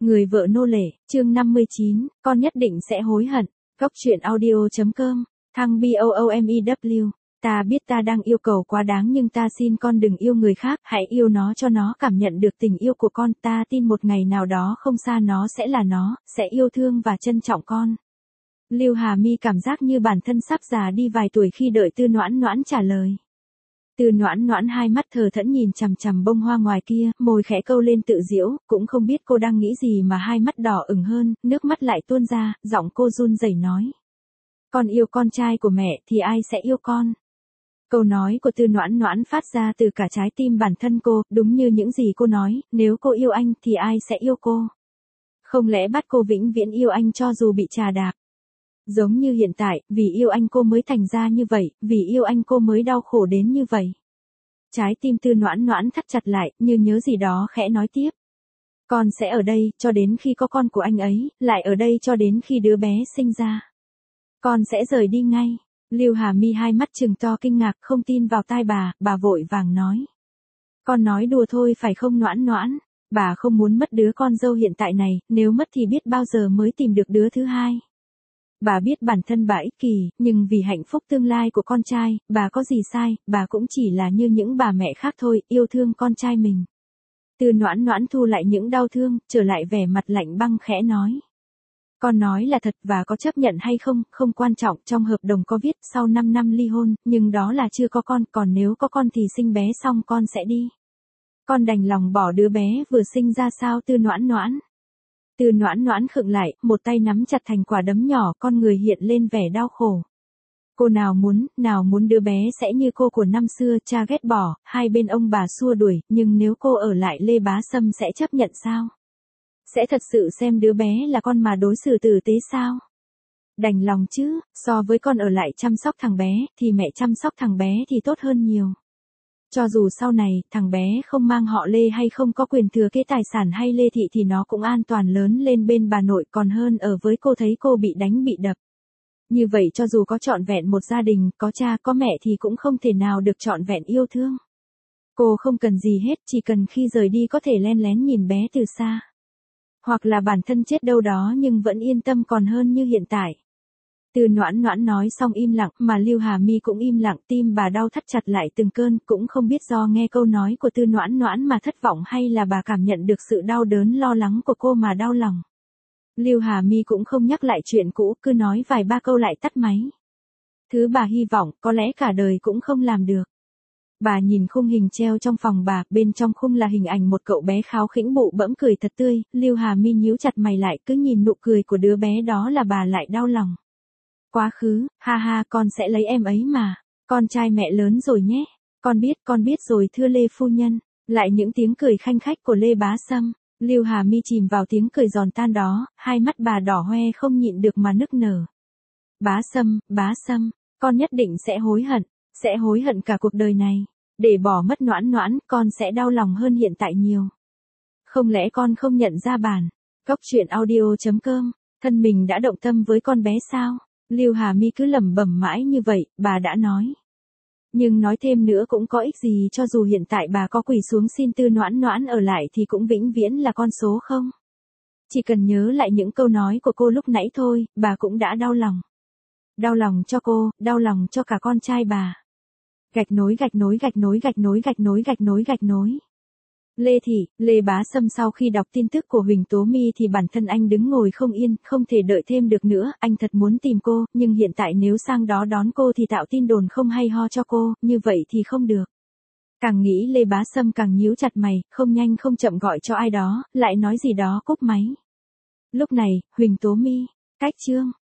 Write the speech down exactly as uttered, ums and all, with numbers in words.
Người vợ nô lệ, chương năm mươi chín, con nhất định sẽ hối hận. Góc truyện audio.com, thăng BOOMEW. Ta biết ta đang yêu cầu quá đáng nhưng ta xin con đừng yêu người khác, hãy yêu nó cho nó cảm nhận được tình yêu của con. Ta tin một ngày nào đó không xa nó sẽ là nó, sẽ yêu thương và trân trọng con. Lưu Hà Mi cảm giác như bản thân sắp già đi vài tuổi khi đợi Tư Noãn Noãn trả lời. Tư Noãn Noãn hai mắt thờ thẫn nhìn chằm chằm bông hoa ngoài kia, môi khẽ câu lên tự giễu, cũng không biết cô đang nghĩ gì mà hai mắt đỏ ửng hơn, nước mắt lại tuôn ra, giọng cô run rẩy nói. Con yêu con trai của mẹ thì ai sẽ yêu con? Câu nói của Tư Noãn Noãn phát ra từ cả trái tim bản thân cô, đúng như những gì cô nói, nếu cô yêu anh thì ai sẽ yêu cô? Không lẽ bắt cô vĩnh viễn yêu anh cho dù bị trà đạp? Giống như hiện tại, vì yêu anh cô mới thành ra như vậy, vì yêu anh cô mới đau khổ đến như vậy. Trái tim Tư Noãn Noãn thắt chặt lại, như nhớ gì đó khẽ nói tiếp. Con sẽ ở đây, cho đến khi có con của anh ấy, lại ở đây cho đến khi đứa bé sinh ra. Con sẽ rời đi ngay. Lưu Hà Mi hai mắt trừng to kinh ngạc, không tin vào tai bà, bà vội vàng nói. Con nói đùa thôi phải không Noãn Noãn? Bà không muốn mất đứa con dâu hiện tại này, nếu mất thì biết bao giờ mới tìm được đứa thứ hai. Bà biết bản thân bà ích kỷ, nhưng vì hạnh phúc tương lai của con trai, bà có gì sai, bà cũng chỉ là như những bà mẹ khác thôi, yêu thương con trai mình. Tư Noãn Noãn thu lại những đau thương, trở lại vẻ mặt lạnh băng khẽ nói. Con nói là thật và có chấp nhận hay không, không quan trọng, trong hợp đồng có viết sau năm năm ly hôn, nhưng đó là chưa có con, còn nếu có con thì sinh bé xong con sẽ đi. Con đành lòng bỏ đứa bé vừa sinh ra sao Tư Noãn Noãn? Tư Noãn Noãn khựng lại, một tay nắm chặt thành quả đấm nhỏ, con người hiện lên vẻ đau khổ. Cô nào muốn, nào muốn đứa bé sẽ như cô của năm xưa, cha ghét bỏ, hai bên ông bà xua đuổi, nhưng nếu cô ở lại Lê Bá Sâm sẽ chấp nhận sao? Sẽ thật sự xem đứa bé là con mà đối xử tử tế sao? Đành lòng chứ, so với con ở lại chăm sóc thằng bé, thì mẹ chăm sóc thằng bé thì tốt hơn nhiều. Cho dù sau này, thằng bé không mang họ Lê hay không có quyền thừa kế tài sản hay Lê Thị thì nó cũng an toàn lớn lên bên bà nội còn hơn ở với cô thấy cô bị đánh bị đập. Như vậy cho dù có trọn vẹn một gia đình, có cha có mẹ thì cũng không thể nào được trọn vẹn yêu thương. Cô không cần gì hết, chỉ cần khi rời đi có thể len lén nhìn bé từ xa. Hoặc là bản thân chết đâu đó nhưng vẫn yên tâm còn hơn như hiện tại. Tư Noãn Noãn nói xong im lặng, mà Lưu Hà Mi cũng im lặng, tim bà đau thắt chặt lại từng cơn, cũng không biết do nghe câu nói của Tư Noãn Noãn mà thất vọng hay là bà cảm nhận được sự đau đớn lo lắng của cô mà đau lòng. Lưu Hà Mi cũng không nhắc lại chuyện cũ, cứ nói vài ba câu lại tắt máy. Thứ bà hy vọng, có lẽ cả đời cũng không làm được. Bà nhìn khung hình treo trong phòng bà, bên trong khung là hình ảnh một cậu bé kháo khỉnh bụ bẫm cười thật tươi, Lưu Hà Mi nhíu chặt mày lại, cứ nhìn nụ cười của đứa bé đó là bà lại đau lòng. Quá khứ, ha ha con sẽ lấy em ấy mà, con trai mẹ lớn rồi nhé, con biết, con biết rồi thưa Lê phu nhân, lại những tiếng cười khanh khách của Lê Bá Sâm, Lưu Hà Mi chìm vào tiếng cười giòn tan đó, hai mắt bà đỏ hoe không nhịn được mà nức nở. Bá Sâm, Bá Sâm, con nhất định sẽ hối hận, sẽ hối hận cả cuộc đời này, để bỏ mất Noãn Noãn, con sẽ đau lòng hơn hiện tại nhiều. Không lẽ con không nhận ra bản, góc truyện audio.com, thân mình đã động tâm với con bé sao? Lưu Hà Mi cứ lẩm bẩm mãi như vậy, bà đã nói. Nhưng nói thêm nữa cũng có ích gì cho dù hiện tại bà có quỳ xuống xin Tư Noãn Noãn ở lại thì cũng vĩnh viễn là con số không. Chỉ cần nhớ lại những câu nói của cô lúc nãy thôi, bà cũng đã đau lòng. Đau lòng cho cô, đau lòng cho cả con trai bà. Gạch nối gạch nối gạch nối gạch nối gạch nối gạch nối gạch nối. Lê Thị, Lê Bá Sâm sau khi đọc tin tức của Huỳnh Tố Mi thì bản thân anh đứng ngồi không yên, không thể đợi thêm được nữa, anh thật muốn tìm cô, nhưng hiện tại nếu sang đó đón cô thì tạo tin đồn không hay ho cho cô, như vậy thì không được. Càng nghĩ Lê Bá Sâm càng nhíu chặt mày, không nhanh không chậm gọi cho ai đó, lại nói gì đó cúp máy. Lúc này, Huỳnh Tố Mi, cách chương.